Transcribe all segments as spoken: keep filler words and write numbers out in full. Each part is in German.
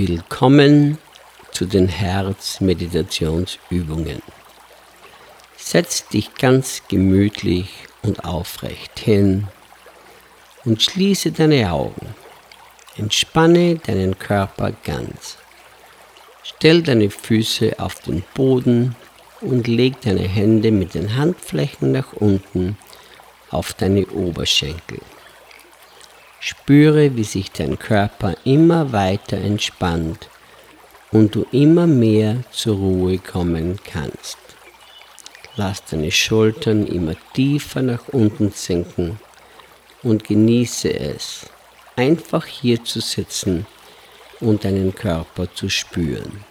Willkommen zu den Herzmeditationsübungen. Setz dich ganz gemütlich und aufrecht hin und schließe deine Augen. Entspanne deinen Körper ganz. Stell deine Füße auf den Boden und leg deine Hände mit den Handflächen nach unten auf deine Oberschenkel. Spüre, wie sich dein Körper immer weiter entspannt und du immer mehr zur Ruhe kommen kannst. Lass deine Schultern immer tiefer nach unten sinken und genieße es, einfach hier zu sitzen und deinen Körper zu spüren.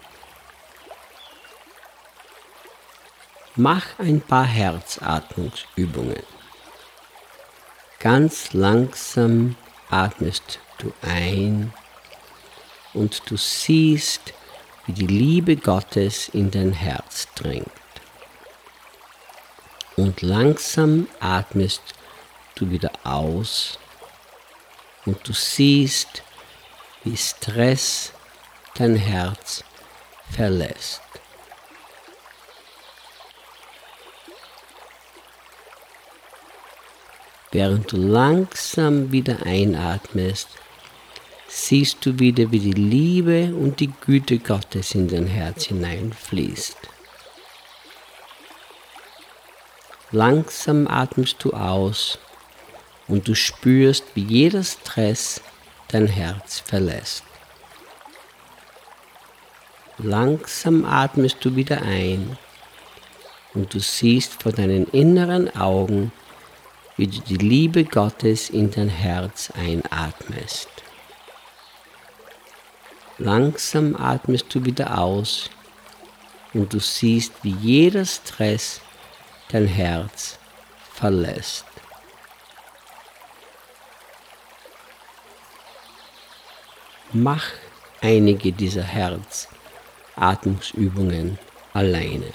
Mach ein paar Herzatmungsübungen. Ganz langsam atmest du ein und du siehst, wie die Liebe Gottes in dein Herz dringt. Und langsam atmest du wieder aus und du siehst, wie Stress dein Herz verlässt. Während du langsam wieder einatmest, siehst du wieder, wie die Liebe und die Güte Gottes in dein Herz hineinfließt. Langsam atmest du aus und du spürst, wie jeder Stress dein Herz verlässt. Langsam atmest du wieder ein und du siehst vor deinen inneren Augen, wie du die Liebe Gottes in dein Herz einatmest. Langsam atmest du wieder aus und du siehst, wie jeder Stress dein Herz verlässt. Mach einige dieser Herzatmungsübungen alleine.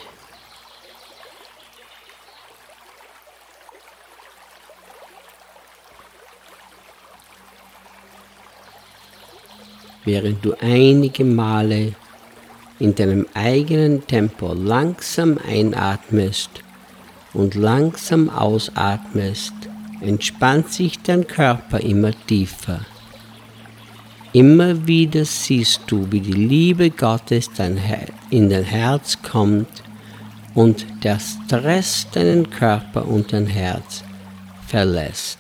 Während du einige Male in deinem eigenen Tempo langsam einatmest und langsam ausatmest, entspannt sich dein Körper immer tiefer. Immer wieder siehst du, wie die Liebe Gottes in dein Herz kommt und der Stress deinen Körper und dein Herz verlässt.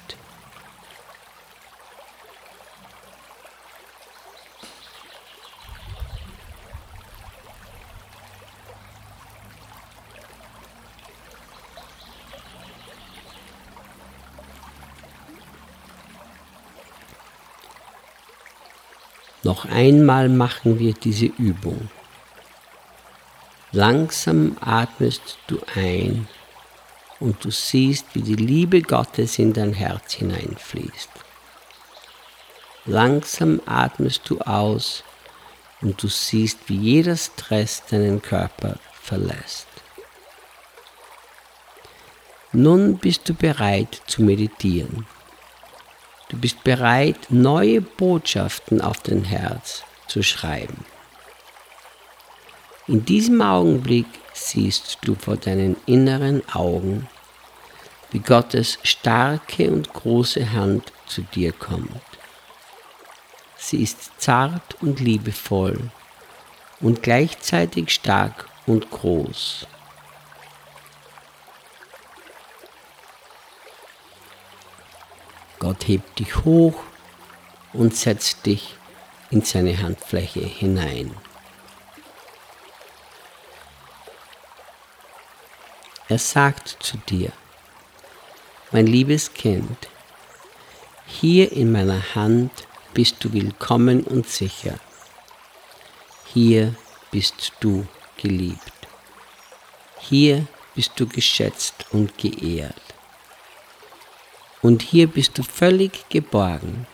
Noch einmal machen wir diese Übung. Langsam atmest du ein und du siehst, wie die Liebe Gottes in dein Herz hineinfließt. Langsam atmest du aus und du siehst, wie jeder Stress deinen Körper verlässt. Nun bist du bereit zu meditieren. Du bist bereit, neue Botschaften auf dein Herz zu schreiben. In diesem Augenblick siehst du vor deinen inneren Augen, wie Gottes starke und große Hand zu dir kommt. Sie ist zart und liebevoll und gleichzeitig stark und groß. Gott hebt dich hoch und setzt dich in seine Handfläche hinein. Er sagt zu dir: Mein liebes Kind, hier in meiner Hand bist du willkommen und sicher. Hier bist du geliebt. Hier bist du geschätzt und geehrt. Und hier bist du völlig geborgen.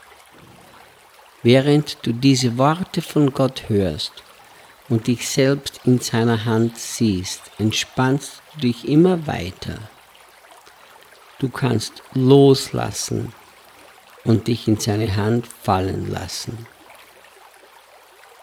Während du diese Worte von Gott hörst und dich selbst in seiner Hand siehst, entspannst du dich immer weiter. Du kannst loslassen und dich in seine Hand fallen lassen.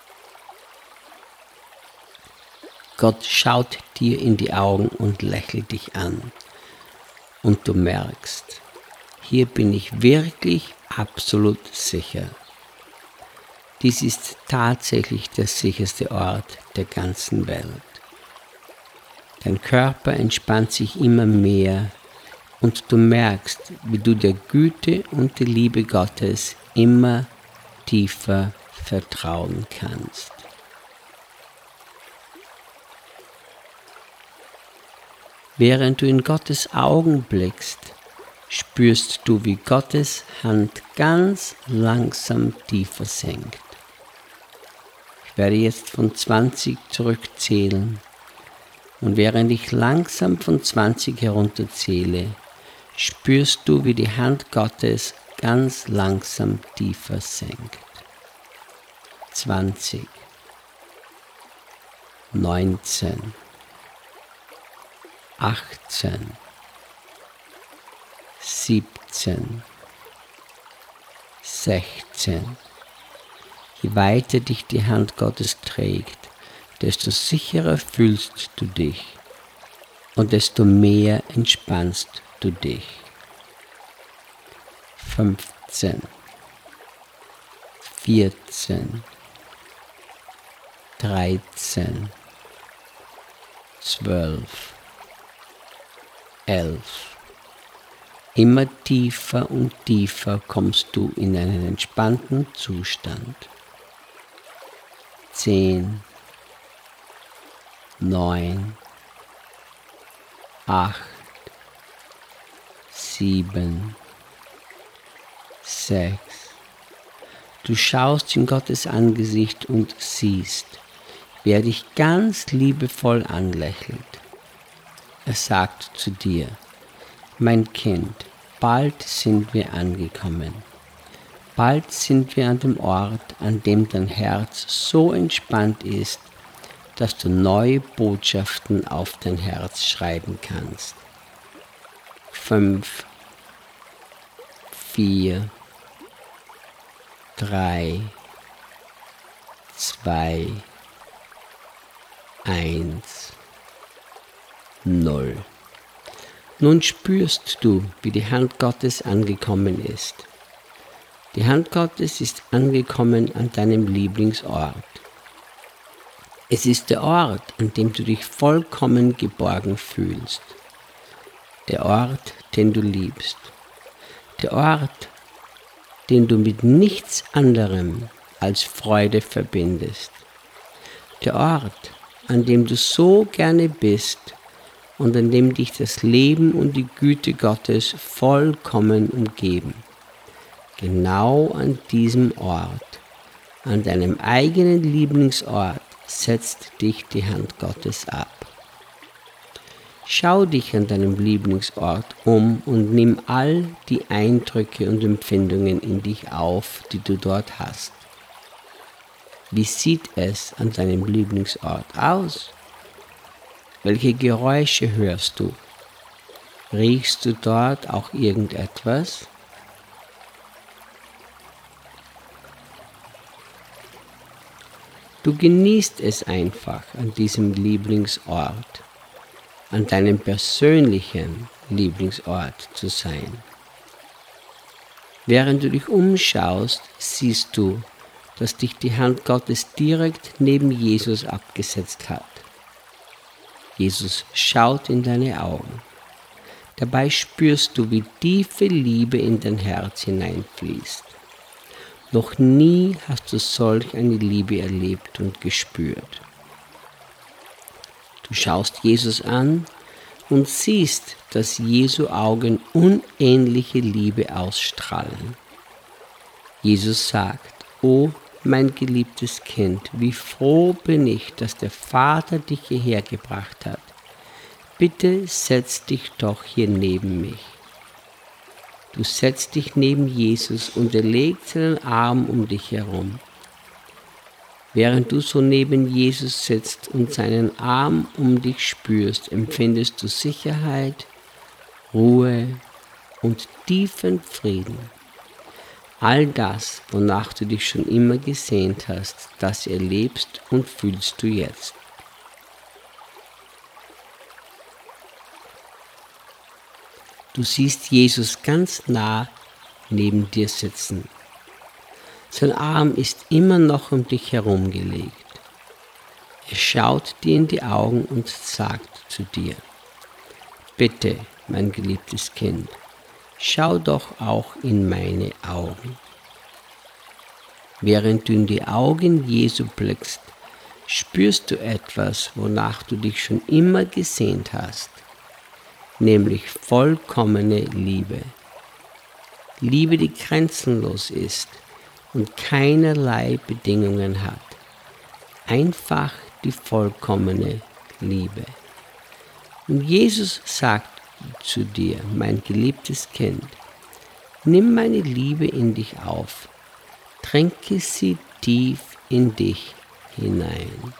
Gott schaut dir in die Augen und lächelt dich an. Und du merkst, hier bin ich wirklich absolut sicher. Dies ist tatsächlich der sicherste Ort der ganzen Welt. Dein Körper entspannt sich immer mehr und du merkst, wie du der Güte und der Liebe Gottes immer tiefer vertrauen kannst. Während du in Gottes Augen blickst, spürst du, wie Gottes Hand ganz langsam tiefer senkt. Ich werde jetzt von zwanzig zurückzählen und während ich langsam von zwanzig herunterzähle, spürst du, wie die Hand Gottes ganz langsam tiefer senkt. zwanzig, neunzehn, achtzehn, siebzehn, sechzehn. Je weiter dich die Hand Gottes trägt, desto sicherer fühlst du dich und desto mehr entspannst du dich. fünfzehn, vierzehn, dreizehn, zwölf, elf. Immer tiefer und tiefer kommst du in einen entspannten Zustand. zehn, neun, acht, sieben, sechs. Du schaust in Gottes Angesicht und siehst, wie er dich ganz liebevoll anlächelt. Er sagt zu dir: Mein Kind, bald sind wir angekommen. Bald sind wir an dem Ort, an dem dein Herz so entspannt ist, dass du neue Botschaften auf dein Herz schreiben kannst. Fünf, vier, drei, zwei, eins, null. Nun spürst du, wie die Hand Gottes angekommen ist. Die Hand Gottes ist angekommen an deinem Lieblingsort. Es ist der Ort, an dem du dich vollkommen geborgen fühlst. Der Ort, den du liebst. Der Ort, den du mit nichts anderem als Freude verbindest. Der Ort, an dem du so gerne bist und an dem dich das Leben und die Güte Gottes vollkommen umgeben. Genau an diesem Ort, an deinem eigenen Lieblingsort, setzt dich die Hand Gottes ab. Schau dich an deinem Lieblingsort um und nimm all die Eindrücke und Empfindungen in dich auf, die du dort hast. Wie sieht es an deinem Lieblingsort aus? Welche Geräusche hörst du? Riechst du dort auch irgendetwas? Du genießt es einfach an diesem Lieblingsort, an deinem persönlichen Lieblingsort zu sein. Während du dich umschaust, siehst du, dass dich die Hand Gottes direkt neben Jesus abgesetzt hat. Jesus schaut in deine Augen. Dabei spürst du, wie tiefe Liebe in dein Herz hineinfließt. Noch nie hast du solch eine Liebe erlebt und gespürt. Du schaust Jesus an und siehst, dass Jesu Augen unähnliche Liebe ausstrahlen. Jesus sagt: O mein geliebtes Kind, wie froh bin ich, dass der Vater dich hierher gebracht hat. Bitte setz dich doch hier neben mich. Du setzt dich neben Jesus und er legt seinen Arm um dich herum. Während du so neben Jesus sitzt und seinen Arm um dich spürst, empfindest du Sicherheit, Ruhe und tiefen Frieden. All das, wonach du dich schon immer gesehnt hast, das erlebst und fühlst du jetzt. Du siehst Jesus ganz nah neben dir sitzen. Sein Arm ist immer noch um dich herum gelegt. Er schaut dir in die Augen und sagt zu dir: Bitte, mein geliebtes Kind, schau doch auch in meine Augen. Während du in die Augen Jesu blickst, spürst du etwas, wonach du dich schon immer gesehnt hast, nämlich vollkommene Liebe. Liebe, die grenzenlos ist und keinerlei Bedingungen hat. Einfach die vollkommene Liebe. Und Jesus sagt zu dir: Mein geliebtes Kind, nimm meine Liebe in dich auf, tränke sie tief in dich hinein.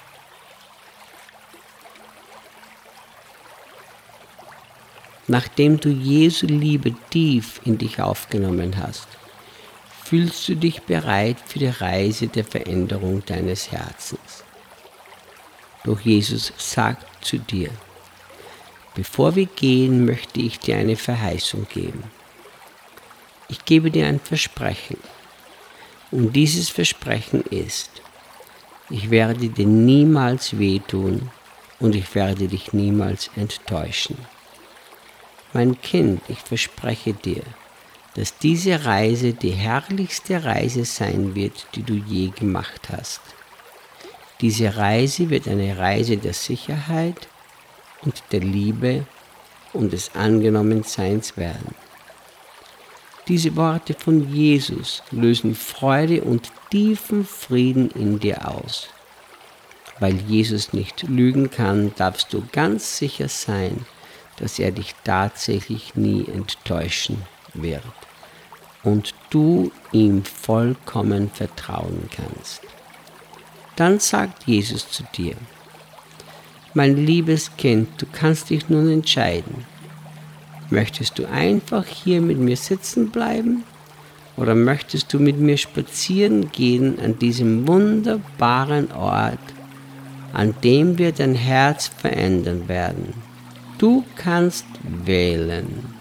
Nachdem du Jesu Liebe tief in dich aufgenommen hast, fühlst du dich bereit für die Reise der Veränderung deines Herzens. Doch Jesus sagt zu dir: Bevor wir gehen, möchte ich dir eine Verheißung geben. Ich gebe dir ein Versprechen. Und dieses Versprechen ist: Ich werde dir niemals wehtun und ich werde dich niemals enttäuschen. Mein Kind, ich verspreche dir, dass diese Reise die herrlichste Reise sein wird, die du je gemacht hast. Diese Reise wird eine Reise der Sicherheit und der Liebe und des Angenommenseins werden. Diese Worte von Jesus lösen Freude und tiefen Frieden in dir aus. Weil Jesus nicht lügen kann, darfst du ganz sicher sein, dass er dich tatsächlich nie enttäuschen wird und du ihm vollkommen vertrauen kannst. Dann sagt Jesus zu dir: Mein liebes Kind, du kannst dich nun entscheiden. Möchtest du einfach hier mit mir sitzen bleiben oder möchtest du mit mir spazieren gehen an diesem wunderbaren Ort, an dem wir dein Herz verändern werden? Du kannst wählen.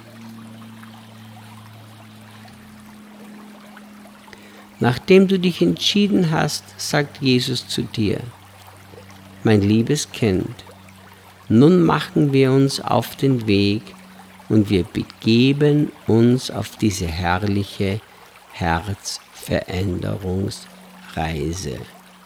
Nachdem du dich entschieden hast, sagt Jesus zu dir: Mein liebes Kind, nun machen wir uns auf den Weg und wir begeben uns auf diese herrliche Herzveränderungsreise.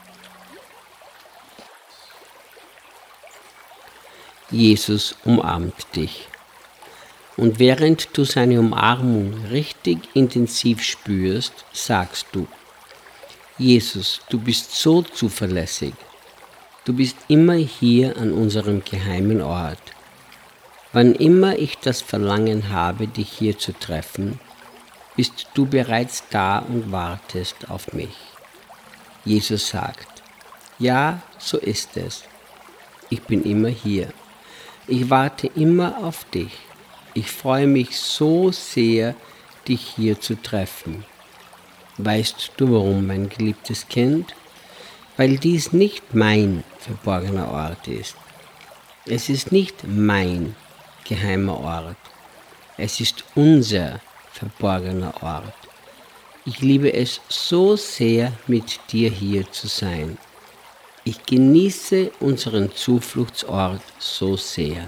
Jesus umarmt dich. Und während du seine Umarmung richtig intensiv spürst, sagst du: Jesus, du bist so zuverlässig. Du bist immer hier an unserem geheimen Ort. Wann immer ich das Verlangen habe, dich hier zu treffen, bist du bereits da und wartest auf mich. Jesus sagt: Ja, so ist es. Ich bin immer hier. Ich warte immer auf dich. Ich freue mich so sehr, dich hier zu treffen. Weißt du warum, mein geliebtes Kind? Weil dies nicht mein verborgener Ort ist. Es ist nicht mein geheimer Ort. Es ist unser verborgener Ort. Ich liebe es so sehr, mit dir hier zu sein. Ich genieße unseren Zufluchtsort so sehr.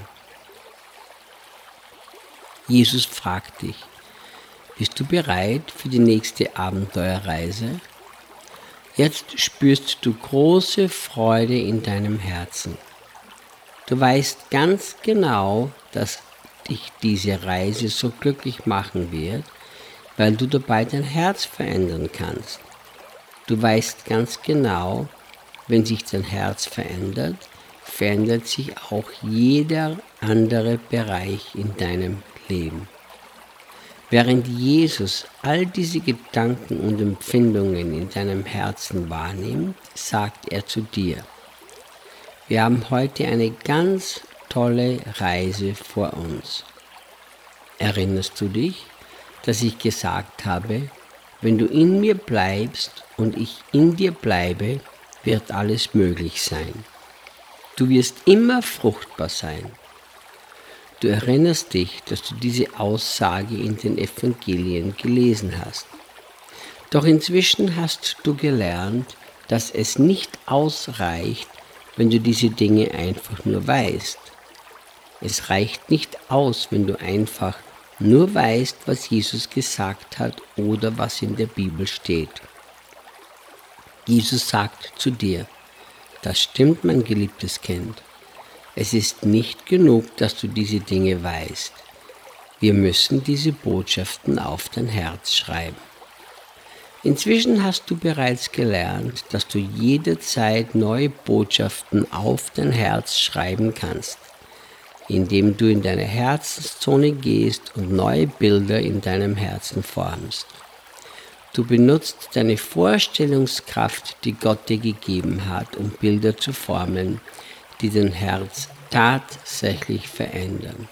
Jesus fragt dich: Bist du bereit für die nächste Abenteuerreise? Jetzt spürst du große Freude in deinem Herzen. Du weißt ganz genau, dass dich diese Reise so glücklich machen wird, weil du dabei dein Herz verändern kannst. Du weißt ganz genau, wenn sich dein Herz verändert, verändert sich auch jeder andere Bereich in deinem Leben. Während Jesus all diese Gedanken und Empfindungen in deinem Herzen wahrnimmt, sagt er zu dir: Wir haben heute eine ganz tolle Reise vor uns. Erinnerst du dich, dass ich gesagt habe, wenn du in mir bleibst und ich in dir bleibe, wird alles möglich sein. Du wirst immer fruchtbar sein. Du erinnerst dich, dass du diese Aussage in den Evangelien gelesen hast. Doch inzwischen hast du gelernt, dass es nicht ausreicht, wenn du diese Dinge einfach nur weißt. Es reicht nicht aus, wenn du einfach nur weißt, was Jesus gesagt hat oder was in der Bibel steht. Jesus sagt zu dir: Das stimmt, mein geliebtes Kind. Es ist nicht genug, dass du diese Dinge weißt. Wir müssen diese Botschaften auf dein Herz schreiben. Inzwischen hast du bereits gelernt, dass du jederzeit neue Botschaften auf dein Herz schreiben kannst, indem du in deine Herzenszone gehst und neue Bilder in deinem Herzen formst. Du benutzt deine Vorstellungskraft, die Gott dir gegeben hat, um Bilder zu formen, die dein Herz tatsächlich verändern.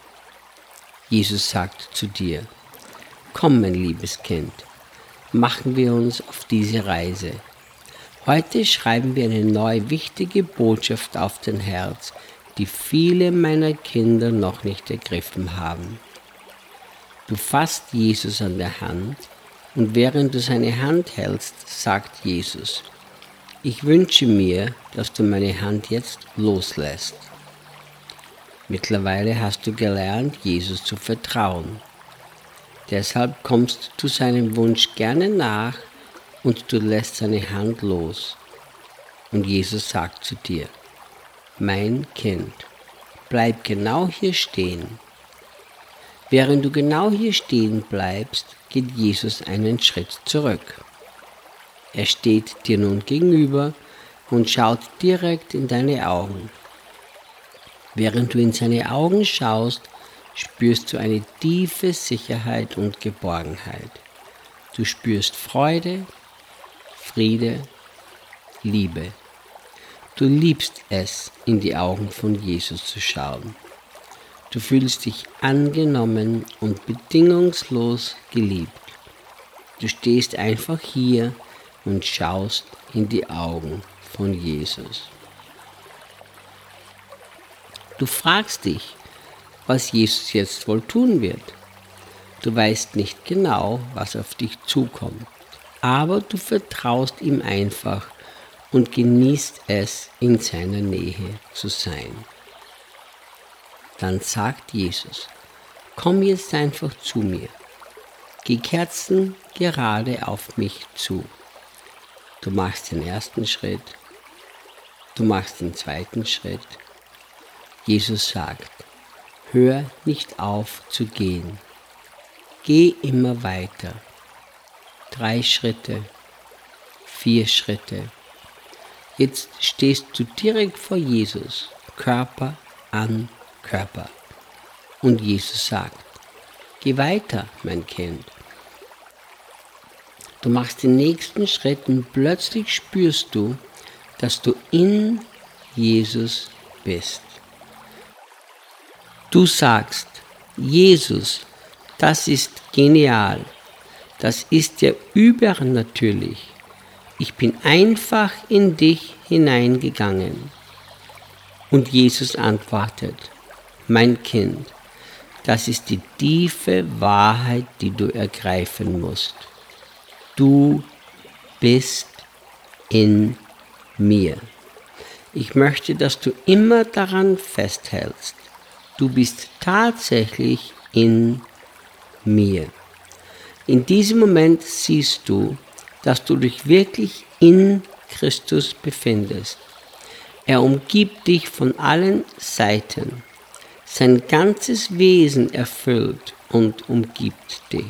Jesus sagt zu dir: Komm, mein liebes Kind, machen wir uns auf diese Reise. Heute schreiben wir eine neue wichtige Botschaft auf dein Herz, die viele meiner Kinder noch nicht ergriffen haben. Du fasst Jesus an der Hand und während du seine Hand hältst, sagt Jesus: Ich wünsche mir, dass du meine Hand jetzt loslässt. Mittlerweile hast du gelernt, Jesus zu vertrauen. Deshalb kommst du seinem Wunsch gerne nach und du lässt seine Hand los. Und Jesus sagt zu dir: Mein Kind, bleib genau hier stehen. Während du genau hier stehen bleibst, geht Jesus einen Schritt zurück. Er steht dir nun gegenüber und schaut direkt in deine Augen. Während du in seine Augen schaust, spürst du eine tiefe Sicherheit und Geborgenheit. Du spürst Freude, Friede, Liebe. Du liebst es, in die Augen von Jesus zu schauen. Du fühlst dich angenommen und bedingungslos geliebt. Du stehst einfach hier und schaust in die Augen von Jesus. Du fragst dich, was Jesus jetzt wohl tun wird. Du weißt nicht genau, was auf dich zukommt, aber du vertraust ihm einfach und genießt es, in seiner Nähe zu sein. Dann sagt Jesus: Komm jetzt einfach zu mir. Geh kerzengerade auf mich zu. Du machst den ersten Schritt, du machst den zweiten Schritt. Jesus sagt: Hör nicht auf zu gehen. Geh immer weiter. Drei Schritte, vier Schritte. Jetzt stehst du direkt vor Jesus, Körper an Körper. Und Jesus sagt: Geh weiter, mein Kind. Du machst den nächsten Schritt und plötzlich spürst du, dass du in Jesus bist. Du sagst: Jesus, das ist genial. Das ist ja übernatürlich. Ich bin einfach in dich hineingegangen. Und Jesus antwortet: Mein Kind, das ist die tiefe Wahrheit, die du ergreifen musst. Du bist in mir. Ich möchte, dass du immer daran festhältst. Du bist tatsächlich in mir. In diesem Moment siehst du, dass du dich wirklich in Christus befindest. Er umgibt dich von allen Seiten. Sein ganzes Wesen erfüllt und umgibt dich.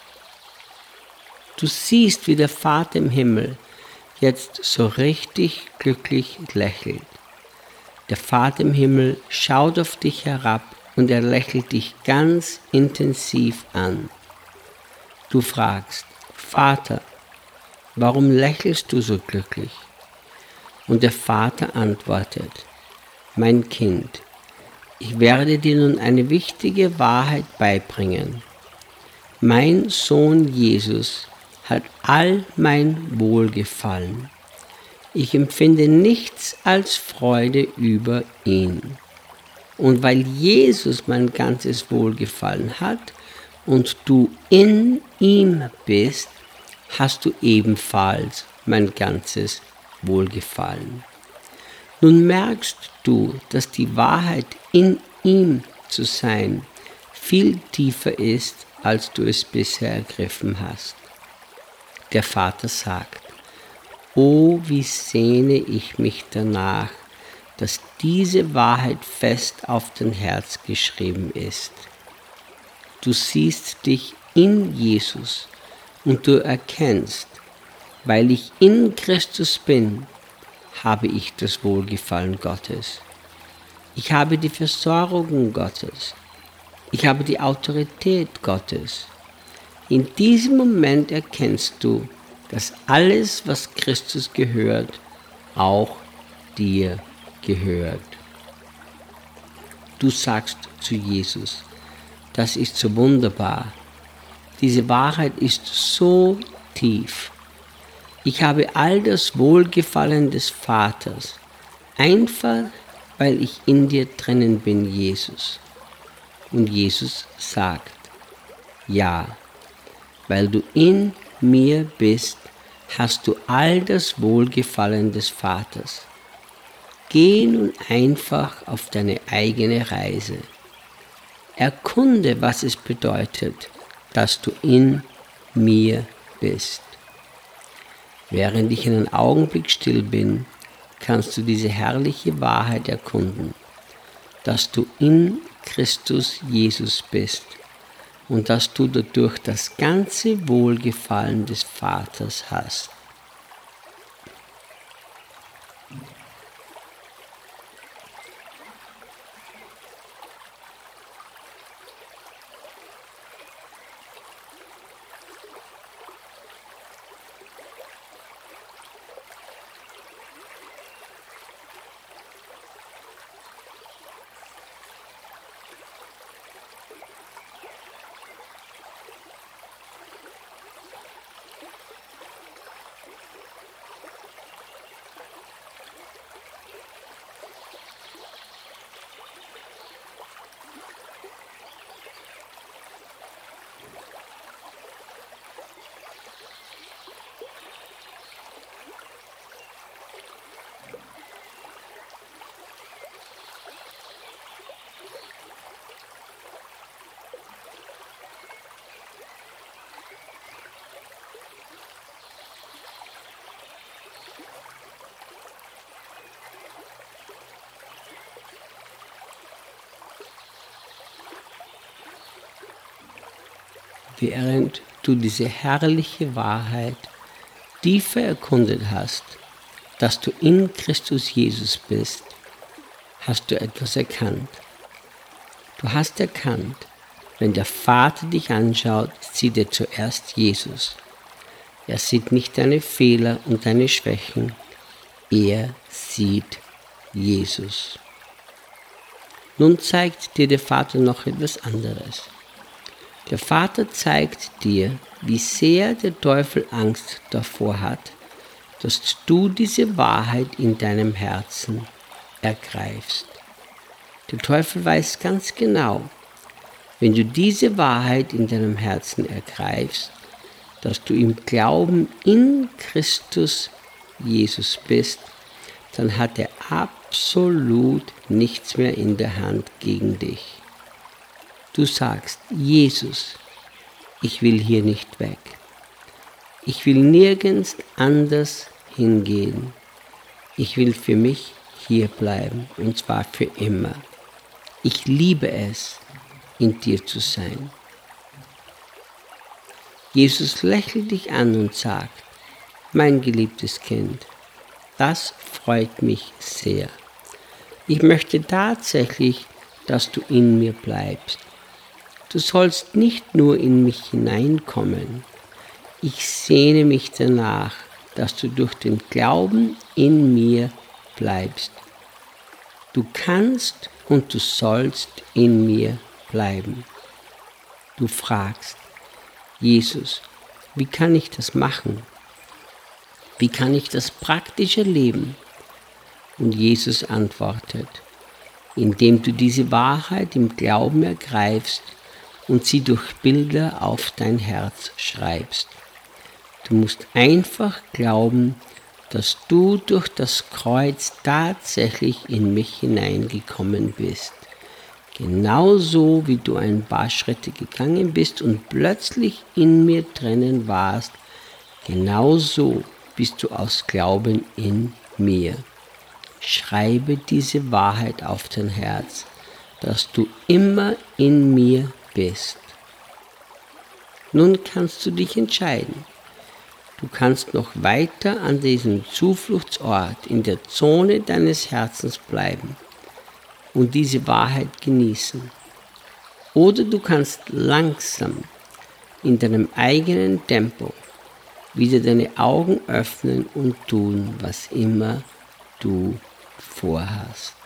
Du siehst, wie der Vater im Himmel jetzt so richtig glücklich lächelt. Der Vater im Himmel schaut auf dich herab und er lächelt dich ganz intensiv an. Du fragst: Vater, warum lächelst du so glücklich? Und der Vater antwortet: Mein Kind, ich werde dir nun eine wichtige Wahrheit beibringen. Mein Sohn Jesus hat all mein Wohlgefallen. Ich empfinde nichts als Freude über ihn. Und weil Jesus mein ganzes Wohlgefallen hat und du in ihm bist, hast du ebenfalls mein ganzes Wohlgefallen. Nun merkst du, dass die Wahrheit in ihm zu sein viel tiefer ist, als du es bisher ergriffen hast. Der Vater sagt: Oh, wie sehne ich mich danach, dass diese Wahrheit fest auf dein Herz geschrieben ist. Du siehst dich in Jesus und du erkennst, weil ich in Christus bin, habe ich das Wohlgefallen Gottes. Ich habe die Versorgung Gottes. Ich habe die Autorität Gottes. In diesem Moment erkennst du, dass alles, was Christus gehört, auch dir gehört. Du sagst zu Jesus: Das ist so wunderbar. Diese Wahrheit ist so tief. Ich habe all das Wohlgefallen des Vaters, einfach weil ich in dir drinnen bin, Jesus. Und Jesus sagt: Ja, weil du in mir bist, hast du all das Wohlgefallen des Vaters. Geh nun einfach auf deine eigene Reise. Erkunde, was es bedeutet, dass du in mir bist. Während ich einen Augenblick still bin, kannst du diese herrliche Wahrheit erkunden, dass du in Christus Jesus bist und dass du dadurch das ganze Wohlgefallen des Vaters hast. Während du diese herrliche Wahrheit tiefer erkundet hast, dass du in Christus Jesus bist, hast du etwas erkannt. Du hast erkannt, wenn der Vater dich anschaut, sieht er zuerst Jesus. Er sieht nicht deine Fehler und deine Schwächen, er sieht Jesus. Nun zeigt dir der Vater noch etwas anderes. Der Vater zeigt dir, wie sehr der Teufel Angst davor hat, dass du diese Wahrheit in deinem Herzen ergreifst. Der Teufel weiß ganz genau, wenn du diese Wahrheit in deinem Herzen ergreifst, dass du im Glauben in Christus Jesus bist, dann hat er absolut nichts mehr in der Hand gegen dich. Du sagst: Jesus, ich will hier nicht weg. Ich will nirgends anders hingehen. Ich will für mich hier bleiben, und zwar für immer. Ich liebe es, in dir zu sein. Jesus lächelt dich an und sagt: Mein geliebtes Kind, das freut mich sehr. Ich möchte tatsächlich, dass du in mir bleibst. Du sollst nicht nur in mich hineinkommen. Ich sehne mich danach, dass du durch den Glauben in mir bleibst. Du kannst und du sollst in mir bleiben. Du fragst: Jesus, wie kann ich das machen? Wie kann ich das praktisch erleben? Und Jesus antwortet: indem du diese Wahrheit im Glauben ergreifst und sie durch Bilder auf dein Herz schreibst. Du musst einfach glauben, dass du durch das Kreuz tatsächlich in mich hineingekommen bist. Genauso wie du ein paar Schritte gegangen bist und plötzlich in mir drinnen warst, genauso bist du aus Glauben in mir. Schreibe diese Wahrheit auf dein Herz, dass du immer in mir bist. Nun kannst du dich entscheiden. Du kannst noch weiter an diesem Zufluchtsort in der Zone deines Herzens bleiben und diese Wahrheit genießen. Oder du kannst langsam in deinem eigenen Tempo wieder deine Augen öffnen und tun, was immer du vorhast.